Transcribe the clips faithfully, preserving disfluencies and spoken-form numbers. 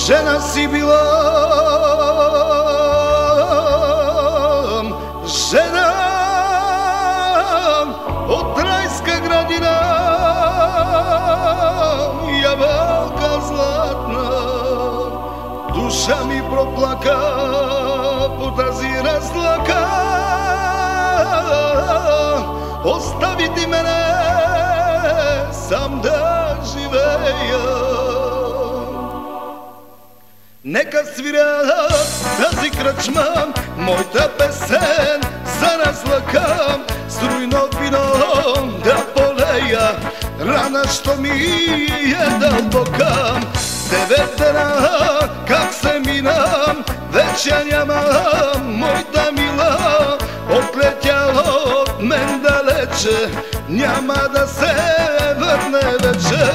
Žena si bila, žena od rajska gradina, javalka zlatna, duša mi proplaka, podazira zlaka, ostaviti mene sam da živeja. Neka svira тази кръчма моята песен за разлъка, струйно вино да полея, рана, що ми е дълбока. Девет дена как се минам, вече няма моята мила, отлетя от мен далече, няма да се върне вече.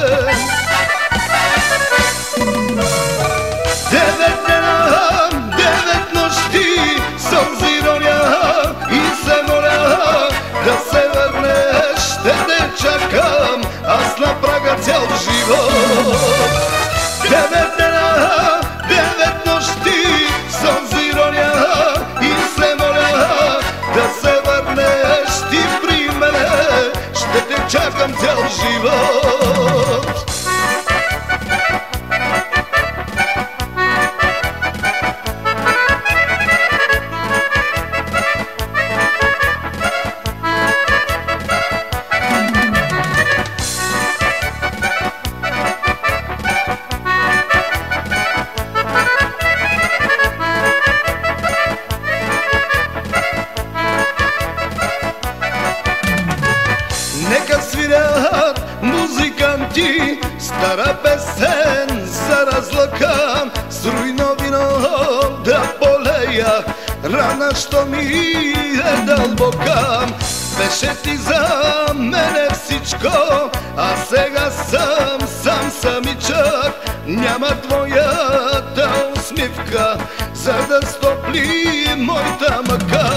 Девет дена, девет нощи, сълзи роня и се моля да се върнеш, ще те чакам аз на прага цял живот. Девет дена, девет нощи, сълзи роня и се моля да се върнеш ти при мене, ще те чакам цял живот. Нека свирят музиканти стара песен за разлъка, с руйно вино да полея, рана, що ми е дълбока. Беше ти за мене всичко, а сега съм сам самичък, няма твоята усмивка, за да стопли моята мъка.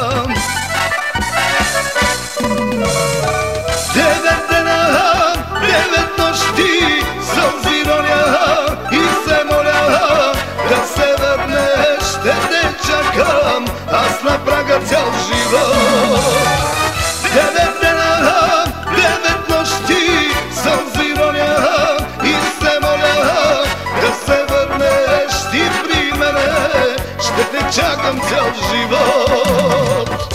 Девет дена, девет нощи, сълзи роня и се моля да се върнеш, ще те чакам аз на прага цял живот. Девет дена, девет нощи, сълзи роня и се моля да се върнеш ти при мене, ще те чакам цял живот.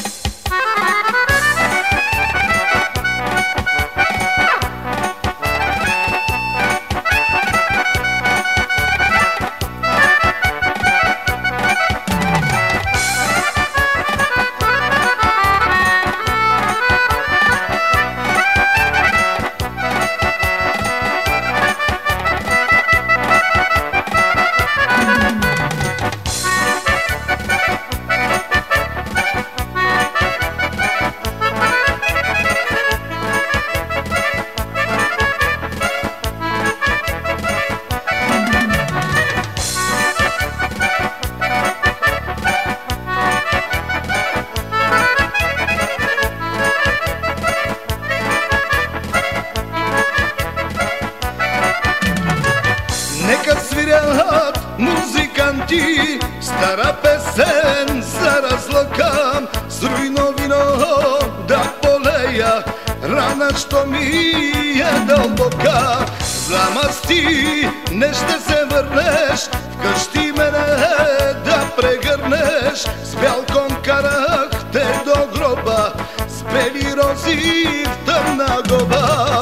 Нека свирят музиканти стара песен за разлъка, с руйно вино да полея, рана, що ми е дълбока. Замасти, не ще се върнеш, вкъщи мене да прегърнеш, с бял кон карах те до гроба, с бели рози в тъмна губа.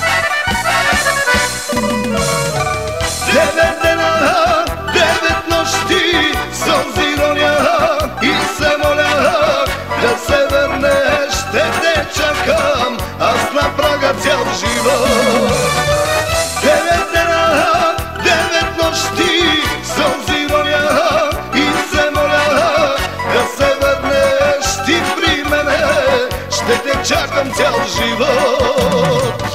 Девет дена, девет нощи, сълзи роня и се моля да се върнеш, ще те чакам аз на прага цял живот. Девет дена, девет нощи, сълзи роня и се моля да се върнеш ти при мене, ще те чакам цял живот.